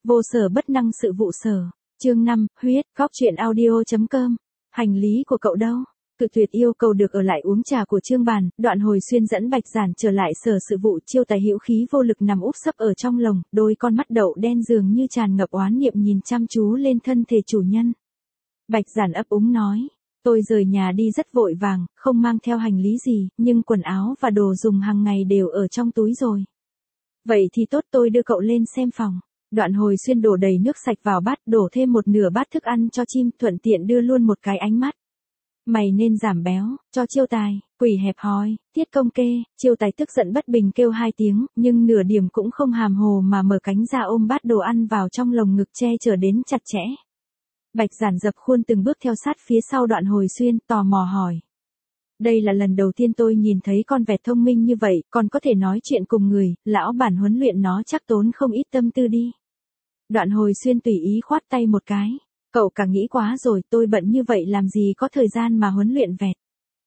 Vô sở bất năng sự vụ sở. Chương 5, huyết, góc truyện audio.com. Hành lý của cậu đâu? Cự tuyệt yêu cầu được ở lại uống trà của Trương Bàn, Đoạn Hồi Xuyên dẫn Bạch Giản trở lại sở sự vụ. Chiêu Tài hữu khí vô lực nằm úp sấp ở trong lồng, đôi con mắt đậu đen dường như tràn ngập oán niệm nhìn chăm chú lên thân thể chủ nhân. Bạch Giản ấp úng nói, tôi rời nhà đi rất vội vàng, không mang theo hành lý gì, nhưng quần áo và đồ dùng hàng ngày đều ở trong túi rồi. Vậy thì tốt, tôi đưa cậu lên xem phòng. Đoạn Hồi Xuyên đổ đầy nước sạch vào bát, đổ thêm một nửa bát thức ăn cho chim, thuận tiện đưa luôn một cái ánh mắt. Mày nên giảm béo, cho Chiêu Tài. Quỷ hẹp hòi, Tiết Công Kê. Chiêu Tài tức giận bất bình kêu 2 tiếng, nhưng nửa điểm cũng không hàm hồ mà mở cánh ra ôm bát đồ ăn vào trong lồng ngực che chở đến chặt chẽ. Bạch Giản dập khuôn từng bước theo sát phía sau Đoạn Hồi Xuyên, tò mò hỏi. Đây là lần đầu tiên tôi nhìn thấy con vẹt thông minh như vậy, còn có thể nói chuyện cùng người, lão bản huấn luyện nó chắc tốn không ít tâm tư đi. Đoạn Hồi Xuyên tùy ý khoát tay một cái. Cậu cả nghĩ quá rồi, tôi bận như vậy làm gì có thời gian mà huấn luyện vẹt.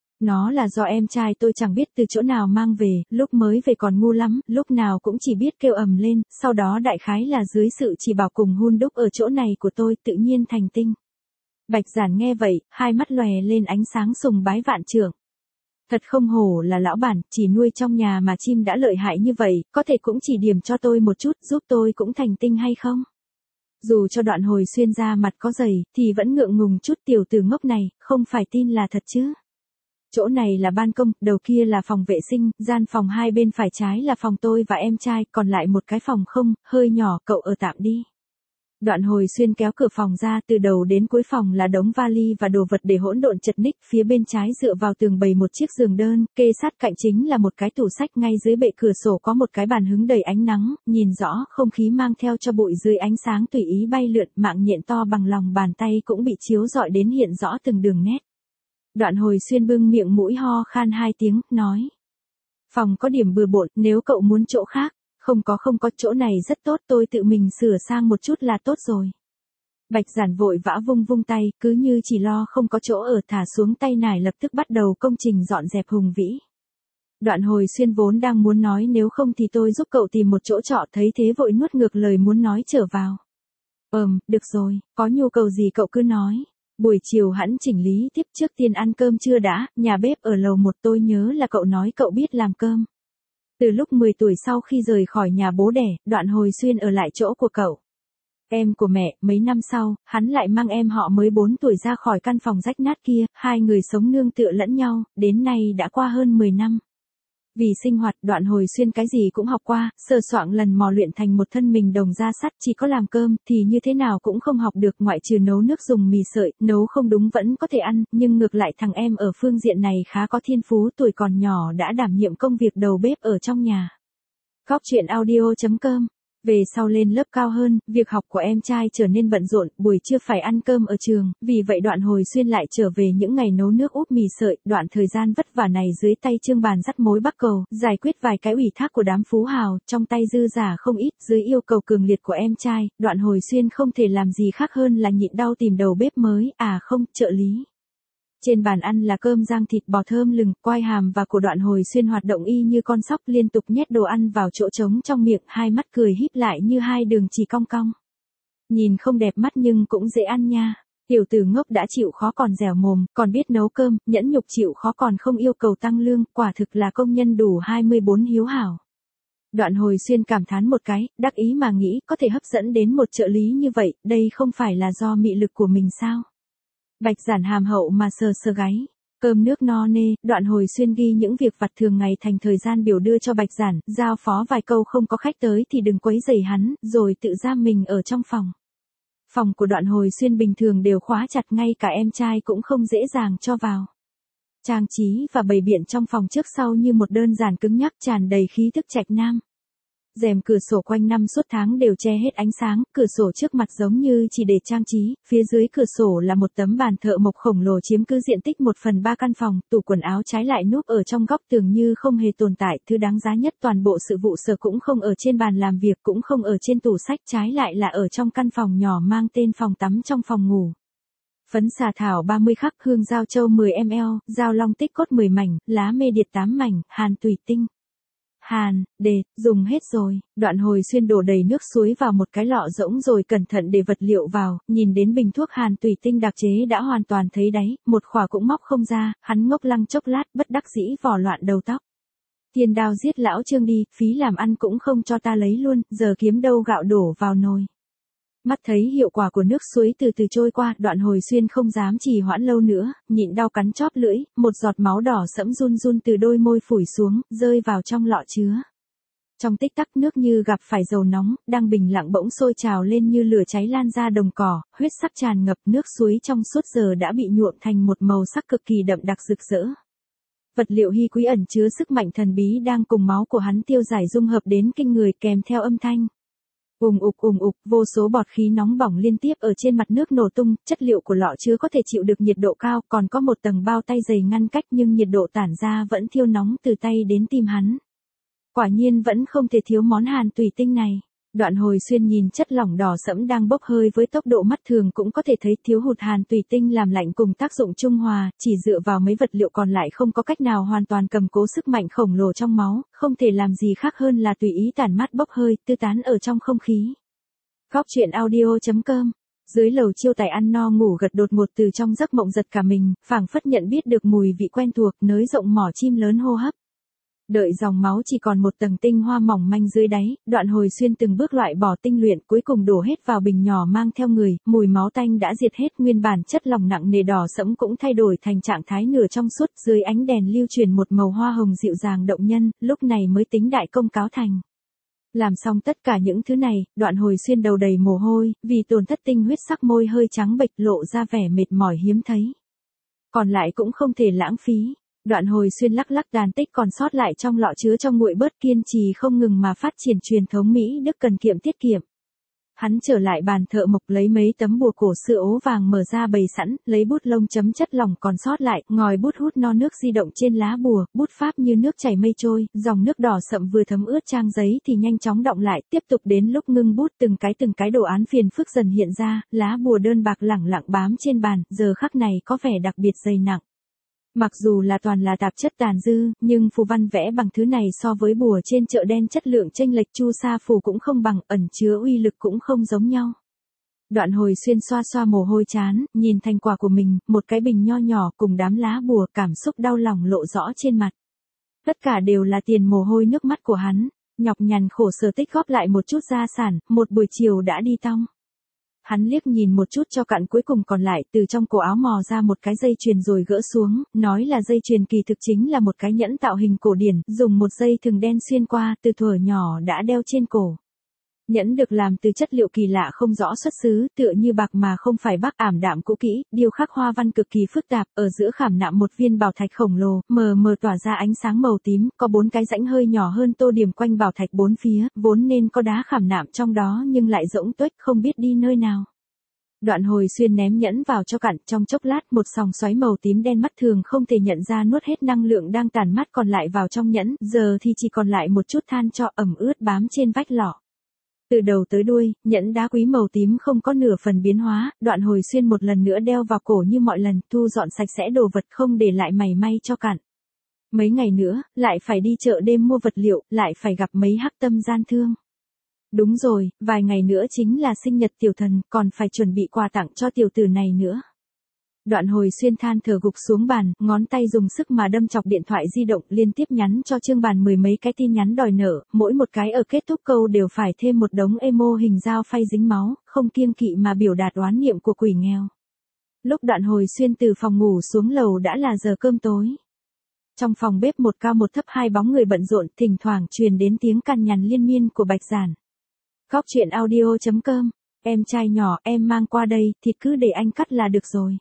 Nó là do em trai tôi chẳng biết từ chỗ nào mang về, lúc mới về còn ngu lắm, lúc nào cũng chỉ biết kêu ầm lên, sau đó đại khái là dưới sự chỉ bảo cùng hun đúc ở chỗ này của tôi tự nhiên thành tinh. Bạch Giản nghe vậy, hai mắt lòe lên ánh sáng sùng bái vạn trượng. Thật không hổ là lão bản, chỉ nuôi trong nhà mà chim đã lợi hại như vậy, có thể cũng chỉ điểm cho tôi một chút, giúp tôi cũng thành tinh hay không? Dù cho Đoạn Hồi Xuyên ra mặt có dày, thì vẫn ngượng ngùng chút, tiểu tử ngốc này, không phải tin là thật chứ. Chỗ này là ban công, đầu kia là phòng vệ sinh, gian phòng hai bên phải trái là phòng tôi và em trai, còn lại một cái phòng không, hơi nhỏ, cậu ở tạm đi. Đoạn Hồi Xuyên kéo cửa phòng ra, từ đầu đến cuối phòng là đống vali và đồ vật để hỗn độn chật ních, phía bên trái dựa vào tường bày một chiếc giường đơn, kê sát cạnh chính là một cái tủ sách, ngay dưới bệ cửa sổ có một cái bàn hứng đầy ánh nắng, nhìn rõ không khí mang theo cho bụi dưới ánh sáng tùy ý bay lượn, mạng nhện to bằng lòng bàn tay cũng bị chiếu rọi đến hiện rõ từng đường nét. Đoạn Hồi Xuyên bưng miệng mũi ho khan 2 tiếng, nói. Phòng có điểm bừa bộn, nếu cậu muốn chỗ khác. Không có, chỗ này rất tốt, tôi tự mình sửa sang một chút là tốt rồi. Bạch Giản vội vã vung tay, cứ như chỉ lo không có chỗ ở, thả xuống tay nải lập tức bắt đầu công trình dọn dẹp hùng vĩ. Đoạn Hồi Xuyên vốn đang muốn nói nếu không thì tôi giúp cậu tìm một chỗ trọ, thấy thế vội nuốt ngược lời muốn nói trở vào. Được rồi, có nhu cầu gì cậu cứ nói. Buổi chiều hẵng chỉnh lý tiếp, trước tiên ăn cơm trưa đã, nhà bếp ở lầu 1, tôi nhớ là cậu nói cậu biết làm cơm. Từ lúc 10 tuổi sau khi rời khỏi nhà bố đẻ, Đoạn Hồi Xuyên ở lại chỗ của cậu. Em của mẹ, mấy năm sau, hắn lại mang em họ mới 4 tuổi ra khỏi căn phòng rách nát kia, hai người sống nương tựa lẫn nhau, đến nay đã qua hơn 10 năm. Vì sinh hoạt, Đoạn Hồi Xuyên cái gì cũng học qua, sờ soạng lần mò luyện thành một thân mình đồng da sắt, chỉ có làm cơm thì như thế nào cũng không học được, ngoại trừ nấu nước dùng mì sợi, nấu không đúng vẫn có thể ăn, nhưng ngược lại thằng em ở phương diện này khá có thiên phú, tuổi còn nhỏ đã đảm nhiệm công việc đầu bếp ở trong nhà. Góc truyện audio.com. Về sau lên lớp cao hơn, việc học của em trai trở nên bận rộn, buổi trưa phải ăn cơm ở trường, vì vậy Đoạn Hồi Xuyên lại trở về những ngày nấu nước úp mì sợi, đoạn thời gian vất vả này dưới tay Trương Bàn dắt mối bắc cầu, giải quyết vài cái ủy thác của đám phú hào, trong tay dư giả không ít, dưới yêu cầu cường liệt của em trai, Đoạn Hồi Xuyên không thể làm gì khác hơn là nhịn đau tìm đầu bếp mới, trợ lý. Trên bàn ăn là cơm rang thịt bò thơm lừng, quai hàm và của Đoạn Hồi Xuyên hoạt động y như con sóc, liên tục nhét đồ ăn vào chỗ trống trong miệng, hai mắt cười híp lại như hai đường chỉ cong cong. Nhìn không đẹp mắt nhưng cũng dễ ăn nha. Tiểu tử ngốc đã chịu khó còn dẻo mồm, còn biết nấu cơm, nhẫn nhục chịu khó còn không yêu cầu tăng lương, quả thực là công nhân đủ 24 hiếu hảo. Đoạn Hồi Xuyên cảm thán một cái, đắc ý mà nghĩ có thể hấp dẫn đến một trợ lý như vậy, đây không phải là do mị lực của mình sao? Bạch Giản hàm hậu mà sờ gáy. Cơm nước no nê, Đoạn Hồi Xuyên ghi những việc vặt thường ngày thành thời gian biểu đưa cho Bạch Giản, giao phó vài câu không có khách tới thì đừng quấy rầy hắn, rồi tự giam mình ở trong phòng. Phòng của Đoạn Hồi Xuyên bình thường đều khóa chặt, ngay cả em trai cũng không dễ dàng cho vào. Trang trí và bày biện trong phòng trước sau như một đơn giản cứng nhắc, tràn đầy khí thức trạch nam. Rèm cửa sổ quanh năm suốt tháng đều che hết ánh sáng, cửa sổ trước mặt giống như chỉ để trang trí, phía dưới cửa sổ là một tấm bàn thợ mộc khổng lồ chiếm cứ diện tích 1/3 căn phòng, tủ quần áo trái lại núp ở trong góc tường như không hề tồn tại, thứ đáng giá nhất toàn bộ sự vụ sở cũng không ở trên bàn làm việc, cũng không ở trên tủ sách, trái lại là ở trong căn phòng nhỏ mang tên phòng tắm trong phòng ngủ. Phấn xà thảo 30 khắc, hương giao châu 10 ml, dao long tích cốt 10 mảnh, lá mê điệt 8 mảnh, hàn tùy tinh. Hàn, dùng hết rồi. Đoạn Hồi Xuyên đổ đầy nước suối vào một cái lọ rỗng rồi cẩn thận để vật liệu vào, nhìn đến bình thuốc hàn tùy tinh đặc chế đã hoàn toàn thấy đáy, một khỏa cũng móc không ra, hắn ngốc lăng chốc lát bất đắc dĩ vò loạn đầu tóc. Tiền đao giết lão Trương đi, phí làm ăn cũng không cho ta lấy luôn, giờ kiếm đâu gạo đổ vào nồi. Mắt thấy hiệu quả của nước suối từ từ trôi qua, Đoạn Hồi Xuyên không dám trì hoãn lâu nữa, nhịn đau cắn chóp lưỡi, một giọt máu đỏ sẫm run run từ đôi môi phủi xuống, rơi vào trong lọ chứa. Trong tích tắc nước như gặp phải dầu nóng, đang bình lặng bỗng sôi trào lên như lửa cháy lan ra đồng cỏ, huyết sắc tràn ngập, nước suối trong suốt giờ đã bị nhuộm thành một màu sắc cực kỳ đậm đặc rực rỡ. Vật liệu hy quý ẩn chứa sức mạnh thần bí đang cùng máu của hắn tiêu giải dung hợp đến kinh người kèm theo âm thanh. Ùng ục, vô số bọt khí nóng bỏng liên tiếp ở trên mặt nước nổ tung, chất liệu của lọ chứa có thể chịu được nhiệt độ cao, còn có một tầng bao tay dày ngăn cách nhưng nhiệt độ tản ra vẫn thiêu nóng từ tay đến tim hắn. Quả nhiên vẫn không thể thiếu món hàn tùy tinh này. Đoạn Hồi Xuyên nhìn chất lỏng đỏ sẫm đang bốc hơi với tốc độ mắt thường cũng có thể thấy thiếu hụt hàn tùy tinh làm lạnh cùng tác dụng trung hòa, chỉ dựa vào mấy vật liệu còn lại không có cách nào hoàn toàn cầm cố sức mạnh khổng lồ trong máu, không thể làm gì khác hơn là tùy ý tản mát bốc hơi, tư tán ở trong không khí. Góc truyện audio.com. Dưới lầu Chiêu Tài ăn no ngủ gật đột ngột từ trong giấc mộng giật cả mình, phảng phất nhận biết được mùi vị quen thuộc, nới rộng mỏ chim lớn hô hấp. Đợi dòng máu chỉ còn một tầng tinh hoa mỏng manh dưới đáy, Đoạn Hồi Xuyên từng bước loại bỏ tinh luyện, cuối cùng đổ hết vào bình nhỏ mang theo người, mùi máu tanh đã diệt hết, nguyên bản chất lỏng nặng nề đỏ sẫm cũng thay đổi thành trạng thái nửa trong suốt, dưới ánh đèn lưu truyền một màu hoa hồng dịu dàng động nhân, lúc này mới tính đại công cáo thành. Làm xong tất cả những thứ này, Đoạn Hồi Xuyên đầu đầy mồ hôi, vì tổn thất tinh huyết sắc môi hơi trắng bệch lộ ra vẻ mệt mỏi hiếm thấy. Còn lại cũng không thể lãng phí. Đoạn Hồi Xuyên lắc lắc tàn tích còn sót lại trong lọ chứa trong nguội bớt, kiên trì không ngừng mà phát triển truyền thống Mỹ Đức cần kiệm tiết kiệm. Hắn trở lại bàn thợ mộc lấy mấy tấm bùa cổ xưa ố vàng mở ra bày sẵn, lấy bút lông chấm chất lỏng còn sót lại, ngòi bút hút no nước di động trên lá bùa, bút pháp như nước chảy mây trôi, dòng nước đỏ sậm vừa thấm ướt trang giấy thì nhanh chóng đọng lại, tiếp tục đến lúc ngưng bút từng cái đồ án phiền phức dần hiện ra, lá bùa đơn bạc lẳng lặng bám trên bàn, giờ khắc này có vẻ đặc biệt dày nặng. Mặc dù là toàn là tạp chất tàn dư, nhưng phù văn vẽ bằng thứ này so với bùa trên chợ đen chất lượng chênh lệch chu sa phù cũng không bằng, ẩn chứa uy lực cũng không giống nhau. Đoạn Hồi Xuyên xoa xoa mồ hôi trán, nhìn thành quả của mình, một cái bình nho nhỏ cùng đám lá bùa, cảm xúc đau lòng lộ rõ trên mặt. Tất cả đều là tiền mồ hôi nước mắt của hắn, nhọc nhằn khổ sở tích góp lại một chút gia sản, một buổi chiều đã đi tong. Hắn liếc nhìn một chút cho cặn cuối cùng còn lại, từ trong cổ áo mò ra một cái dây chuyền rồi gỡ xuống, nói là dây chuyền kỳ thực chính là một cái nhẫn tạo hình cổ điển, dùng một dây thừng đen xuyên qua, từ thuở nhỏ đã đeo trên cổ. Nhẫn được làm từ chất liệu kỳ lạ không rõ xuất xứ, tựa như bạc mà không phải bạc, ảm đạm cũ kỹ, điêu khắc hoa văn cực kỳ phức tạp, ở giữa khảm nạm một viên bảo thạch khổng lồ, mờ mờ tỏa ra ánh sáng màu tím, có 4 cái rãnh hơi nhỏ hơn tô điểm quanh bảo thạch bốn phía, vốn nên có đá khảm nạm trong đó nhưng lại rỗng tuếch không biết đi nơi nào. Đoạn Hồi Xuyên ném nhẫn vào cho cặn, trong chốc lát một dòng xoáy màu tím đen mắt thường không thể nhận ra nuốt hết năng lượng đang tản mát còn lại vào trong nhẫn, giờ thì chỉ còn lại một chút than tro ẩm ướt bám trên vách lọ. Từ đầu tới đuôi, nhẫn đá quý màu tím không có nửa phần biến hóa, Đoạn Hồi Xuyên một lần nữa đeo vào cổ như mọi lần, thu dọn sạch sẽ đồ vật không để lại mảy may cho cặn. Mấy ngày nữa, lại phải đi chợ đêm mua vật liệu, lại phải gặp mấy hắc tâm gian thương. Đúng rồi, vài ngày nữa chính là sinh nhật tiểu thần, còn phải chuẩn bị quà tặng cho tiểu tử này nữa. Đoạn Hồi Xuyên than thở gục xuống bàn, ngón tay dùng sức mà đâm chọc điện thoại di động, liên tiếp nhắn cho Trương Bàn 10 mấy cái tin nhắn đòi nợ, mỗi một cái ở kết thúc câu đều phải thêm một đống emo hình dao phay dính máu, không kiêng kỵ mà biểu đạt oán niệm của quỷ nghèo. Lúc Đoạn Hồi Xuyên từ phòng ngủ xuống lầu đã là giờ cơm tối. Trong phòng bếp một cao một thấp hai bóng người bận rộn, thỉnh thoảng truyền đến tiếng cằn nhằn liên miên của Bạch Giản. Góc truyện audio.com. Em trai nhỏ, em mang qua đây, thịt cứ để anh cắt là được rồi.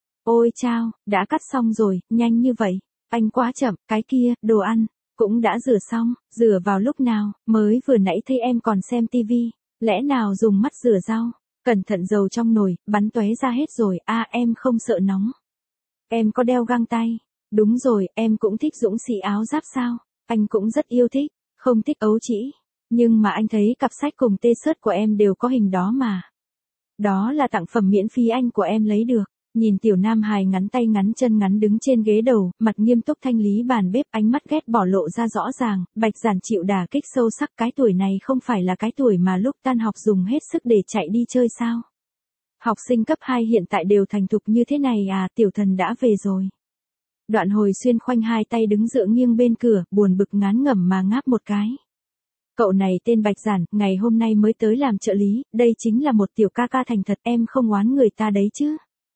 Ôi chao, đã cắt xong rồi, nhanh như vậy. Anh quá chậm, cái kia, đồ ăn, cũng đã rửa xong, rửa vào lúc nào, mới vừa nãy thấy em còn xem tivi, lẽ nào dùng mắt rửa rau, cẩn thận dầu trong nồi, bắn tóe ra hết rồi, em không sợ nóng. Em có đeo găng tay, đúng rồi, em cũng thích dũng sĩ áo giáp sao, anh cũng rất yêu thích, không thích ấu trĩ. Nhưng mà anh thấy cặp sách cùng tê-shirts của em đều có hình đó mà. Đó là tặng phẩm miễn phí anh của em lấy được. Nhìn tiểu nam hài ngắn tay ngắn chân ngắn đứng trên ghế đầu, mặt nghiêm túc thanh lý bàn bếp, ánh mắt ghét bỏ lộ ra rõ ràng, Bạch Giản chịu đả kích sâu sắc, cái tuổi này không phải là cái tuổi mà lúc tan học dùng hết sức để chạy đi chơi sao? Học sinh cấp 2 hiện tại đều thành thục như thế này à, tiểu thần đã về rồi. Đoạn Hồi Xuyên khoanh hai tay đứng dựa nghiêng bên cửa, buồn bực ngán ngẩm mà ngáp một cái. Cậu này tên Bạch Giản, ngày hôm nay mới tới làm trợ lý, đây chính là một tiểu ca ca thành thật, em không oán người ta đấy chứ.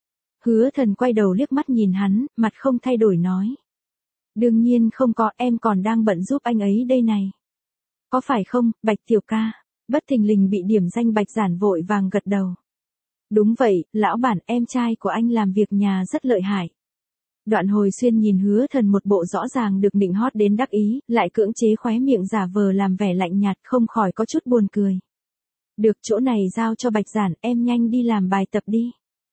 Hứa Thần quay đầu liếc mắt nhìn hắn, mặt không thay đổi nói. Đương nhiên không có, em còn đang bận giúp anh ấy đây này. Có phải không, Bạch tiểu ca? Bất thình lình bị điểm danh Bạch Giản vội vàng gật đầu. Đúng vậy, lão bản, em trai của anh làm việc nhà rất lợi hại. Đoạn Hồi Xuyên nhìn Hứa Thần một bộ rõ ràng được nịnh hót đến đắc ý, lại cưỡng chế khóe miệng giả vờ làm vẻ lạnh nhạt, không khỏi có chút buồn cười. Được, chỗ này giao cho Bạch Giản, em nhanh đi làm bài tập đi.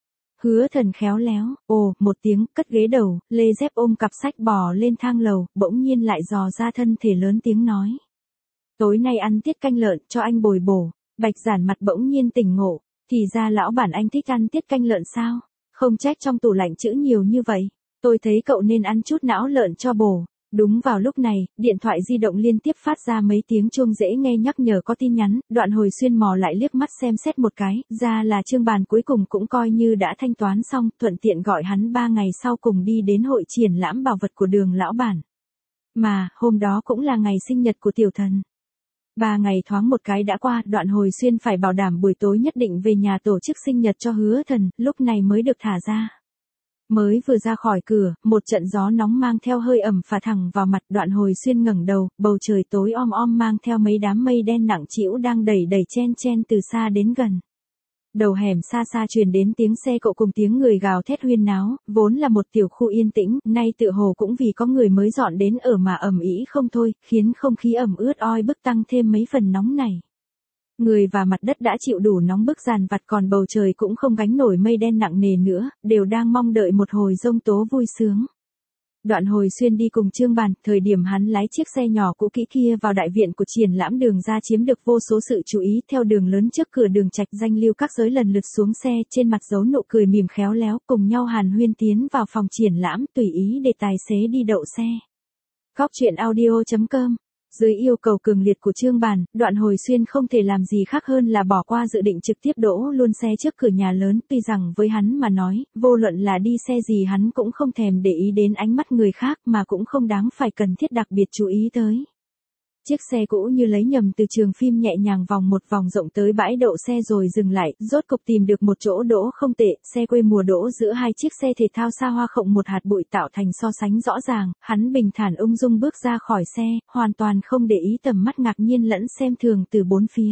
Hứa Thần khéo léo, ồ, một tiếng, cất ghế đầu, lê dép ôm cặp sách bò lên thang lầu, bỗng nhiên lại dò ra thân thể lớn tiếng nói. Tối nay ăn tiết canh lợn, cho anh bồi bổ. Bạch Giản mặt bỗng nhiên tỉnh ngộ, thì ra lão bản anh thích ăn tiết canh lợn sao? Không trách trong tủ lạnh trữ nhiều như vậy. Tôi thấy cậu nên ăn chút não lợn cho bổ. Đúng vào lúc này, điện thoại di động liên tiếp phát ra mấy tiếng chuông dễ nghe nhắc nhở có tin nhắn, Đoạn Hồi Xuyên mò lại liếc mắt xem xét một cái, ra là Trương Bàn cuối cùng cũng coi như đã thanh toán xong, thuận tiện gọi hắn 3 ngày sau cùng đi đến hội triển lãm bảo vật của Đường lão bản. Mà, hôm đó cũng là ngày sinh nhật của tiểu thần. 3 ngày thoáng một cái đã qua, Đoạn Hồi Xuyên phải bảo đảm buổi tối nhất định về nhà tổ chức sinh nhật cho Hứa Thần, lúc này mới được thả ra. Mới vừa ra khỏi cửa, một trận gió nóng mang theo hơi ẩm phả thẳng vào mặt, Đoạn Hồi Xuyên ngẩng đầu, bầu trời tối om om mang theo mấy đám mây đen nặng trĩu đang đẩy đẩy chen chen từ xa đến gần. Đầu hẻm xa xa truyền đến tiếng xe cộ cùng tiếng người gào thét huyên náo, vốn là một tiểu khu yên tĩnh, nay tựa hồ cũng vì có người mới dọn đến ở mà ầm ĩ không thôi, khiến không khí ẩm ướt oi bức tăng thêm mấy phần nóng này. Người và mặt đất đã chịu đủ nóng bức dàn vặt, còn bầu trời cũng không gánh nổi mây đen nặng nề nữa, đều đang mong đợi một hồi giông tố vui sướng. Đoạn Hồi Xuyên đi cùng Trương Bàn, thời điểm hắn lái chiếc xe nhỏ cũ kỹ kia vào đại viện của triển lãm Đường ra chiếm được vô số sự chú ý, theo đường lớn trước cửa Đường Trạch danh lưu các giới lần lượt xuống xe, trên mặt giấu nụ cười mỉm khéo léo, cùng nhau hàn huyên tiến vào phòng triển lãm, tùy ý để tài xế đi đậu xe. Góc truyện audio.com. Dưới yêu cầu cường liệt của Trương Bàn, Đoạn Hồi Xuyên không thể làm gì khác hơn là bỏ qua dự định trực tiếp đỗ luôn xe trước cửa nhà lớn, tuy rằng với hắn mà nói, vô luận là đi xe gì hắn cũng không thèm để ý đến ánh mắt người khác mà cũng không đáng phải cần thiết đặc biệt chú ý tới. Chiếc xe cũ như lấy nhầm từ trường phim nhẹ nhàng vòng một vòng rộng tới bãi đậu xe rồi dừng lại, rốt cục tìm được một chỗ đỗ không tệ, xe quê mùa đỗ giữa hai chiếc xe thể thao xa hoa khộng một hạt bụi tạo thành so sánh rõ ràng, hắn bình thản ung dung bước ra khỏi xe, hoàn toàn không để ý tầm mắt ngạc nhiên lẫn xem thường từ bốn phía.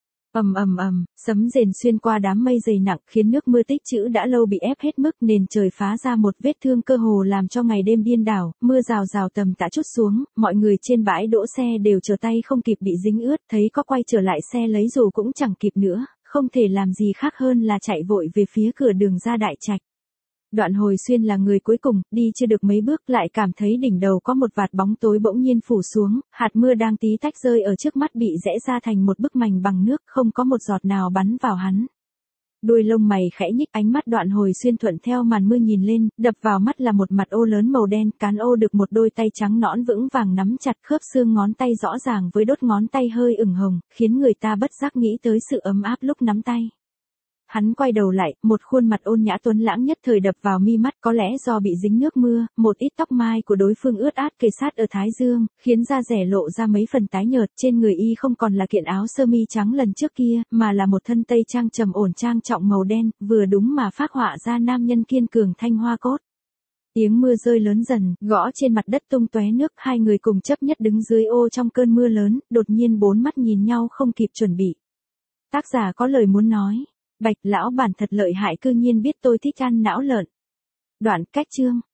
Ầm ầm ầm, sấm rền xuyên qua đám mây dày nặng, khiến nước mưa tích trữ đã lâu bị ép hết mức, nền trời phá ra một vết thương cơ hồ làm cho ngày đêm điên đảo, mưa rào rào tầm tã trút xuống, mọi người trên bãi đỗ xe đều trở tay không kịp bị dính ướt, thấy có quay trở lại xe lấy dù cũng chẳng kịp nữa, không thể làm gì khác hơn là chạy vội về phía cửa Đường ra Đại Trạch. Đoạn Hồi Xuyên là người cuối cùng, đi chưa được mấy bước lại cảm thấy đỉnh đầu có một vạt bóng tối bỗng nhiên phủ xuống, hạt mưa đang tí tách rơi ở trước mắt bị rẽ ra thành một bức mành bằng nước, không có một giọt nào bắn vào hắn. Đuôi lông mày khẽ nhích, ánh mắt Đoạn Hồi Xuyên thuận theo màn mưa nhìn lên, đập vào mắt là một mặt ô lớn màu đen, cán ô được một đôi tay trắng nõn vững vàng nắm chặt, khớp xương ngón tay rõ ràng với đốt ngón tay hơi ửng hồng, khiến người ta bất giác nghĩ tới sự ấm áp lúc nắm tay. Hắn quay đầu lại, một khuôn mặt ôn nhã tuấn lãng nhất thời đập vào mi mắt, có lẽ do bị dính nước mưa, một ít tóc mai của đối phương ướt át kề sát ở thái dương, khiến da rẻ lộ ra mấy phần tái nhợt, trên người y không còn là kiện áo sơ mi trắng lần trước kia, mà là một thân tây trang trầm ổn trang trọng màu đen, vừa đúng mà phác họa ra nam nhân kiên cường thanh hoa cốt. Tiếng mưa rơi lớn dần, gõ trên mặt đất tung tóe nước, hai người cùng chấp nhất đứng dưới ô trong cơn mưa lớn, đột nhiên bốn mắt nhìn nhau không kịp chuẩn bị. Tác giả có lời muốn nói. Bạch lão bản thật lợi hại, cư nhiên biết tôi thích ăn não lợn. Đoạn, cách chương.